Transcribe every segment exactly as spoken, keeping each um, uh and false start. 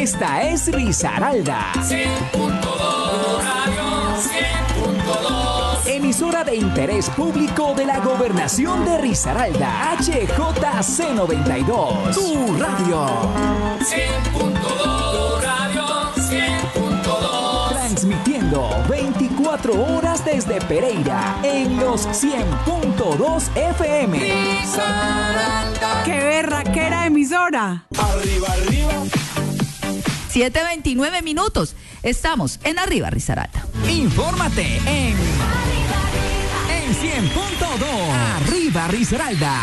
Esta es Risaralda. cien punto dos Radio cien punto dos. Emisora de interés público de la Gobernación de Risaralda. H J C noventa y dos. Tu radio. cien punto dos Radio cien punto dos. Transmitiendo veinticuatro horas desde Pereira en los cien punto dos F M. Risaralda. ¡Qué berraquera emisora! Arriba, arriba. siete veintinueve minutos. Estamos en Arriba Risaralda. Infórmate en, en cien punto dos. Arriba Risaralda.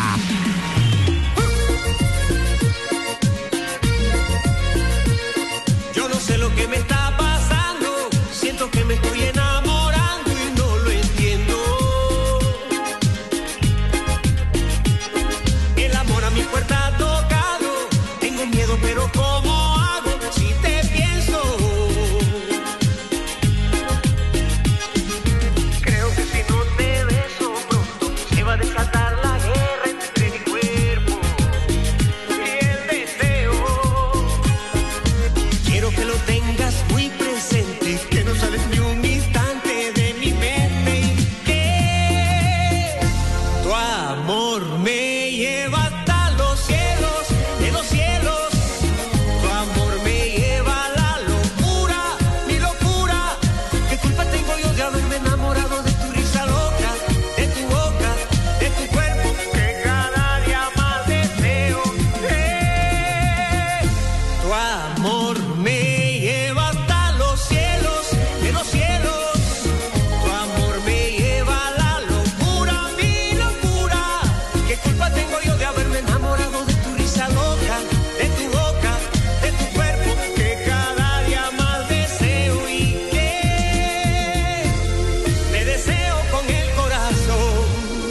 Yo no sé lo que me está pasando, siento que me estoy enamorando y no lo entiendo. El amor a mi puerta ha tocado, tengo miedo pero ¿cómo hago si te pienso? Creo que si no te beso pronto se va a desatar la guerra entre mi cuerpo y el deseo. Quiero que lo tengas muy presente, que no sales ni un instante de mi mente y que tu amor me lleva hasta los cielos, de los cielos. Tu amor me lleva a la locura, mi locura. ¿Qué culpa tengo yo de haberme enamorado de tu risa loca, de tu boca, de tu cuerpo, que cada día más deseo? Eh, tu amor me lleva hasta los cielos, de los cielos. Tu amor me lleva a la locura, mi locura. ¿Qué culpa tengo yo de haberme enamorado de tu risa loca, de tu boca, de tu cuerpo, que cada día más deseo y que te deseo con el corazón?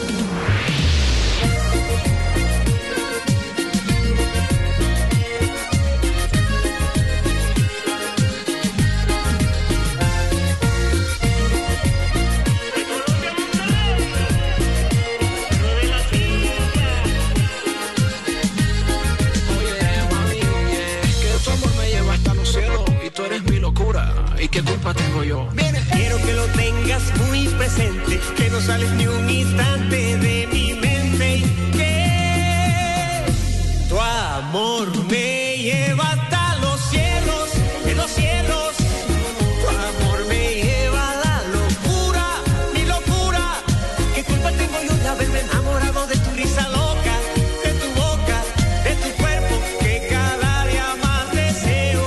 Oye, mami, que tu amor me lleva hasta los cielos y tú eres mi locura. ¿Y qué culpa tengo yo? Quiero que lo tengas muy presente, que no sales ni un instante de mi mente y que tu amor me lleva hasta los cielos, de los cielos. Tu amor me lleva a la locura, mi locura. ¿Qué culpa tengo yo de haberme enamorado de tu risa loca, de tu boca, de tu cuerpo, que cada día más deseo?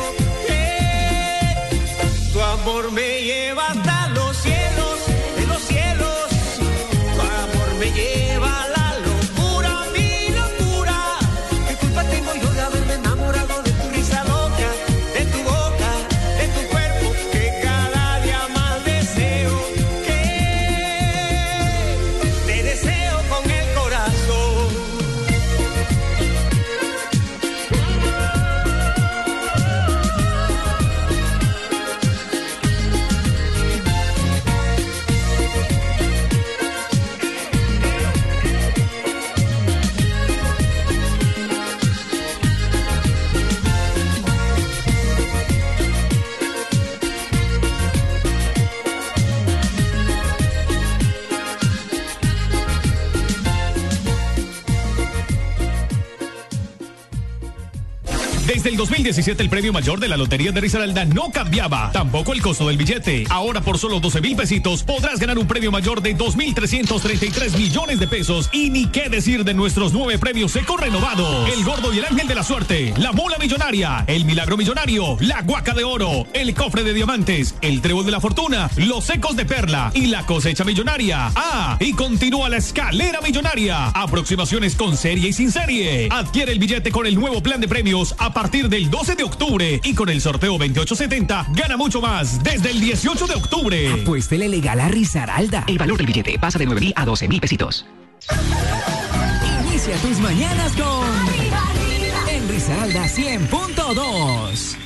Que tu amor me lleva hasta los cielos, de los cielos. Tu amor me lleva a la locura, mi locura. ¿Qué culpa tengo yo de haberme enamorado de tu risa loca, de tu boca, de tu cuerpo, que cada día más deseo? Que te deseo con el corazón. Desde el dos mil diecisiete el premio mayor de la Lotería de Risaralda no cambiaba, tampoco el costo del billete. Ahora por solo doce mil pesitos podrás ganar un premio mayor de dos mil trescientos treinta y tres millones de pesos. Y ni qué decir de nuestros nueve premios seco renovados: el Gordo y el Ángel de la Suerte, la Mula Millonaria, el Milagro Millonario, la Guaca de Oro, el Cofre de Diamantes, el Trébol de la Fortuna, los Secos de Perla y la Cosecha Millonaria. Ah, y continúa la Escalera Millonaria. Aproximaciones con serie y sin serie. Adquiere el billete con el nuevo plan de premios a partir del doce de octubre y con el sorteo veintiocho setenta gana mucho más desde el dieciocho de octubre. Apuéstele legal a Risaralda. El valor del billete pasa de nueve mil a doce mil pesitos. Inicia tus mañanas con En Risaralda cien punto dos.